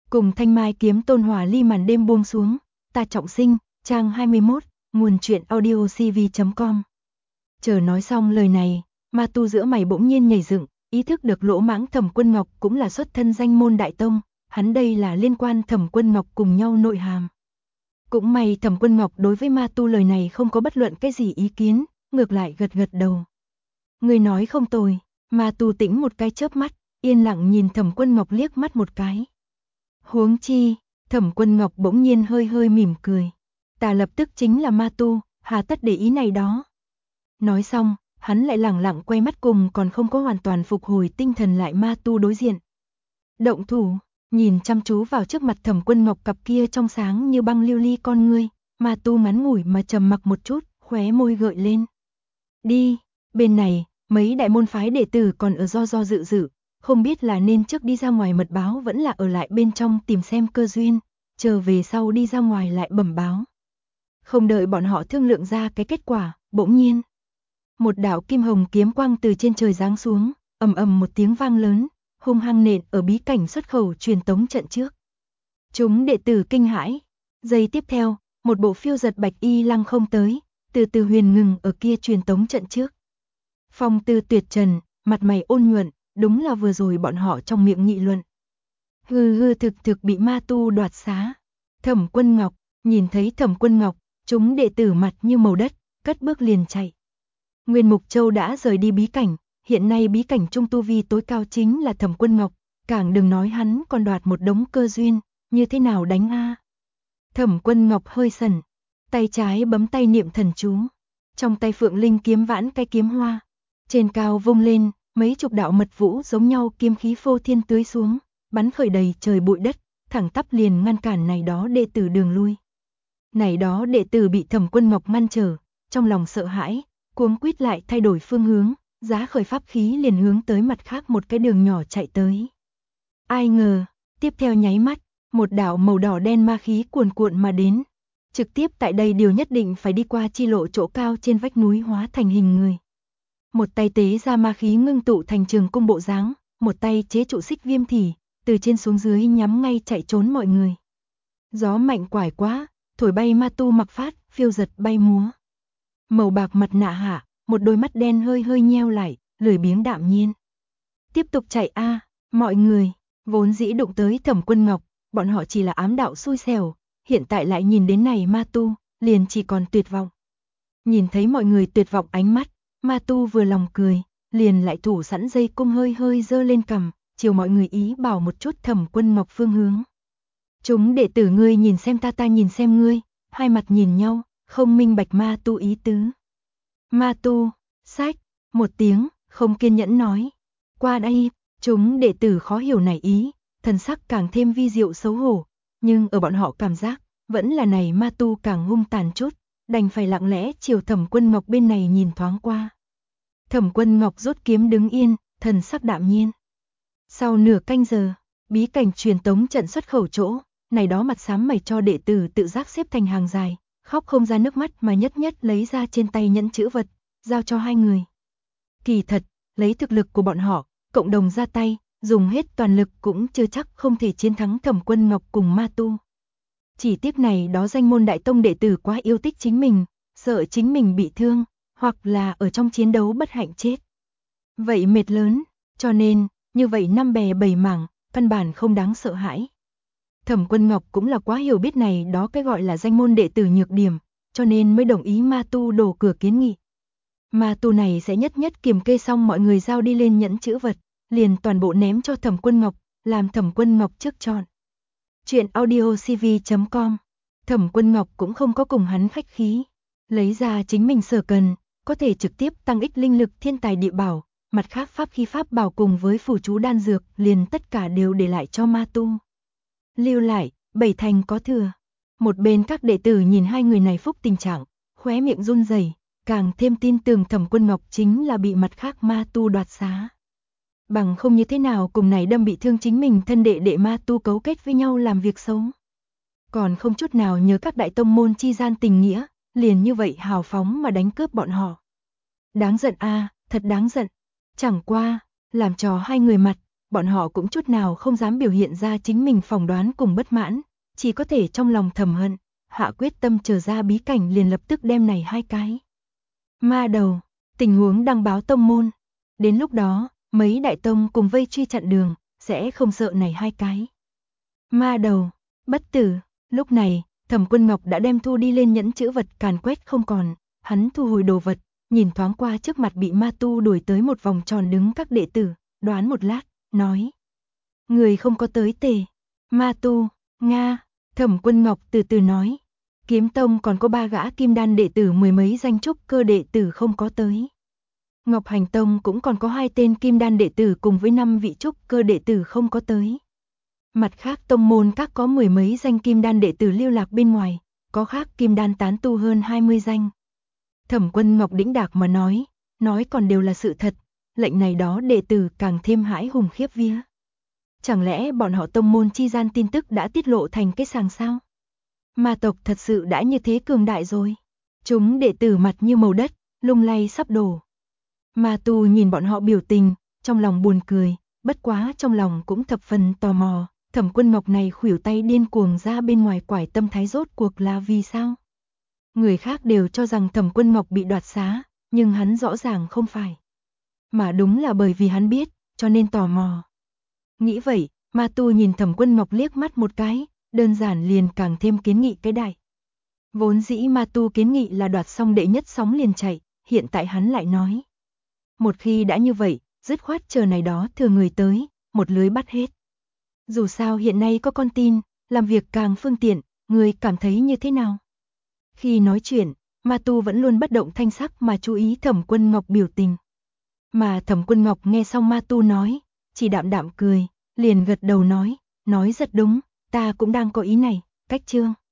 Cùng Thanh Mai kiếm tôn hòa ly màn đêm buông xuống, ta trọng sinh, trang 21, nguồn truyện audio cv.com. Chờ nói xong lời này, ma tu giữa mày bỗng nhiên nhảy dựng, ý thức được Lỗ Mãng Thẩm Quân Ngọc cũng là xuất thân danh môn đại tông, hắn đây là liên quan Thẩm Quân Ngọc cùng nhau nội hàm. Cũng may Thẩm Quân Ngọc đối với ma tu lời này không có bất luận cái gì ý kiến, ngược lại gật gật đầu. Người nói không tồi, ma tu tĩnh một cái chớp mắt, yên lặng nhìn Thẩm Quân Ngọc liếc mắt một cái. Huống chi, Thẩm Quân Ngọc bỗng nhiên hơi hơi mỉm cười. Ta lập tức chính là ma tu, hà tất để ý này đó. Nói xong, hắn lại lẳng lặng quay mắt cùng còn không có hoàn toàn phục hồi tinh thần lại ma tu đối diện. Động thủ, nhìn chăm chú vào trước mặt Thẩm Quân Ngọc cặp kia trong sáng như băng lưu ly con ngươi, ma tu ngắn ngủi mà trầm mặc một chút, khóe môi gợi lên. Đi, bên này, mấy đại môn phái đệ tử còn ở do dự, không biết là nên trước đi ra ngoài mật báo vẫn là ở lại bên trong tìm xem cơ duyên, chờ về sau đi ra ngoài lại bẩm báo. Không đợi bọn họ thương lượng ra cái kết quả, bỗng nhiên một đạo kim hồng kiếm quang từ trên trời giáng xuống, ầm ầm một tiếng vang lớn, hung hăng nện ở bí cảnh xuất khẩu truyền tống trận trước. Chúng đệ tử kinh hãi, giây tiếp theo, một bộ phiêu giật bạch y lăng không tới, từ từ huyền ngừng ở kia truyền tống trận trước. Phong tư tuyệt trần, mặt mày ôn nhuận, đúng là vừa rồi bọn họ trong miệng nghị luận. Hư thực bị ma tu đoạt xá. Thẩm Quân Ngọc, nhìn thấy Thẩm Quân Ngọc, chúng đệ tử mặt như màu đất, cất bước liền chạy. Nguyên Mục Châu đã rời đi bí cảnh, hiện nay bí cảnh trung tu vi tối cao chính là Thẩm Quân Ngọc, càng đừng nói hắn còn đoạt một đống cơ duyên, như thế nào đánh a? Thẩm Quân Ngọc hơi sần, tay trái bấm tay niệm thần chú, trong tay Phượng Linh kiếm vãn cái kiếm hoa, trên cao vung lên, mấy chục đạo mật vũ giống nhau kiếm khí phô thiên tưới xuống, bắn khởi đầy trời bụi đất, thẳng tắp liền ngăn cản này đó đệ tử đường lui. Này đó đệ tử bị Thẩm Quân Ngọc ngăn trở, trong lòng sợ hãi, cuống quýt lại thay đổi phương hướng, giá khởi pháp khí liền hướng tới mặt khác một cái đường nhỏ chạy tới. Ai ngờ, tiếp theo nháy mắt, một đạo màu đỏ đen ma khí cuồn cuộn mà đến, trực tiếp tại đây điều nhất định phải đi qua chi lộ chỗ cao trên vách núi hóa thành hình người. Một tay tế ra ma khí ngưng tụ thành trường cung bộ dáng, một tay chế trụ xích viêm thỉ, từ trên xuống dưới nhắm ngay chạy trốn mọi người. Gió mạnh quải quá, thổi bay ma tu mặc phát, phiêu giật bay múa. Màu bạc mặt nạ hạ, một đôi mắt đen hơi hơi nheo lại, lười biếng đạm nhiên. Tiếp tục chạy a, mọi người, vốn dĩ đụng tới Thẩm Quân Ngọc, bọn họ chỉ là ám đạo xui xẻo, hiện tại lại nhìn đến này ma tu, liền chỉ còn tuyệt vọng. Nhìn thấy mọi người tuyệt vọng ánh mắt, ma tu vừa lòng cười, liền lại thủ sẵn dây cung hơi hơi giơ lên cằm, chiều mọi người ý bảo một chút Thẩm Quân Ngọc phương hướng. Chúng đệ tử ngươi nhìn xem ta nhìn xem ngươi, hai mặt nhìn nhau, không minh bạch ma tu ý tứ. Ma tu, sách, một tiếng, không kiên nhẫn nói. Qua đây, chúng đệ tử khó hiểu này ý, thần sắc càng thêm vi diệu xấu hổ, nhưng ở bọn họ cảm giác, vẫn là này ma tu càng hung tàn chút, đành phải lặng lẽ chiều Thẩm Quân Ngọc bên này nhìn thoáng qua. Thẩm Quân Ngọc rút kiếm đứng yên, thần sắc đạm nhiên. Sau nửa canh giờ, bí cảnh truyền tống trận xuất khẩu chỗ, này đó mặt xám mày cho đệ tử tự giác xếp thành hàng dài, khóc không ra nước mắt mà nhất lấy ra trên tay nhẫn chữ vật, giao cho hai người. Kỳ thật, lấy thực lực của bọn họ, cộng đồng ra tay, dùng hết toàn lực cũng chưa chắc không thể chiến thắng Thẩm Quân Ngọc cùng ma tu. Chỉ tiếc này đó danh môn đại tông đệ tử quá yêu thích chính mình, sợ chính mình bị thương, hoặc là ở trong chiến đấu bất hạnh chết. Vậy mệt lớn, cho nên, như vậy năm bè bảy mảng, căn bản không đáng sợ hãi. Thẩm Quân Ngọc cũng là quá hiểu biết này đó cái gọi là danh môn đệ tử nhược điểm, cho nên mới đồng ý ma tu đổ cửa kiến nghị. Ma tu này sẽ nhất kiềm kê xong mọi người giao đi lên nhẫn chữ vật, liền toàn bộ ném cho Thẩm Quân Ngọc, làm Thẩm Quân Ngọc trước chọn. Chuyện audio cv.com. Thẩm Quân Ngọc cũng không có cùng hắn khách khí, lấy ra chính mình sở cần, có thể trực tiếp tăng ích linh lực thiên tài địa bảo, mặt khác pháp khí pháp bảo cùng với phù chú đan dược, liền tất cả đều để lại cho ma tu. Lưu lại, 7 thành có thừa. Một bên các đệ tử nhìn hai người này phúc tình trạng, khóe miệng run rẩy, càng thêm tin tưởng Thẩm Quân Ngọc chính là bị mặt khác ma tu đoạt xá. Bằng không như thế nào cùng này đâm bị thương chính mình thân đệ ma tu cấu kết với nhau làm việc xấu. Còn không chút nào nhớ các đại tông môn chi gian tình nghĩa, liền như vậy hào phóng mà đánh cướp bọn họ. Đáng giận a, thật đáng giận. Chẳng qua, làm trò hai người mặt, bọn họ cũng chút nào không dám biểu hiện ra chính mình phỏng đoán cùng bất mãn, chỉ có thể trong lòng thầm hận, hạ quyết tâm chờ ra bí cảnh liền lập tức đem này hai cái ma đầu, tình huống đăng báo tông môn. Đến lúc đó, mấy đại tông cùng vây truy chặn đường, sẽ không sợ này hai cái ma đầu. Bất tử, lúc này, Thẩm Quân Ngọc đã đem thu đi lên nhẫn chữ vật càn quét không còn, hắn thu hồi đồ vật, nhìn thoáng qua trước mặt bị ma tu đuổi tới một vòng tròn đứng các đệ tử, đoán một lát, nói: người không có tới tề. Ma tu, Nga. Thẩm Quân Ngọc từ từ nói: Kiếm Tông còn có 3 gã kim đan đệ tử, 10 mấy danh trúc cơ đệ tử không có tới. Ngọc Hành Tông cũng còn có 2 tên kim đan đệ tử cùng với 5 vị trúc cơ đệ tử không có tới. Mặt khác tông môn các có 10 mấy danh kim đan đệ tử lưu lạc bên ngoài, có khác kim đan tán tu hơn 20 danh. Thẩm Quân Ngọc đĩnh đạc mà nói còn đều là sự thật, lệnh này đó đệ tử càng thêm hãi hùng khiếp vía. Chẳng lẽ bọn họ tông môn chi gian tin tức đã tiết lộ thành cái sàng sao? Ma tộc thật sự đã như thế cường đại rồi. Chúng đệ tử mặt như màu đất, lung lay sắp đổ. Ma tu nhìn bọn họ biểu tình, trong lòng buồn cười, bất quá trong lòng cũng thập phần tò mò. Thẩm Quân Ngọc này khuỷu tay điên cuồng ra bên ngoài quải tâm thái rốt cuộc là vì sao? Người khác đều cho rằng Thẩm Quân Ngọc bị đoạt xá, nhưng hắn rõ ràng không phải. Mà đúng là bởi vì hắn biết, cho nên tò mò. Nghĩ vậy, Ma tu nhìn Thẩm Quân Ngọc liếc mắt một cái, đơn giản liền càng thêm kiến nghị cái đại. Vốn dĩ Ma tu kiến nghị là đoạt xong đệ nhất sóng liền chạy, hiện tại hắn lại nói: một khi đã như vậy, dứt khoát chờ này đó thừa người tới, một lưới bắt hết. Dù sao hiện nay có con tin, làm việc càng phương tiện, người cảm thấy như thế nào? Khi nói chuyện, Ma tu vẫn luôn bất động thanh sắc mà chú ý Thẩm Quân Ngọc biểu tình. Mà Thẩm Quân Ngọc nghe xong Ma tu nói, chỉ đạm đạm cười, liền gật đầu nói rất đúng, ta cũng đang có ý này, cách chương.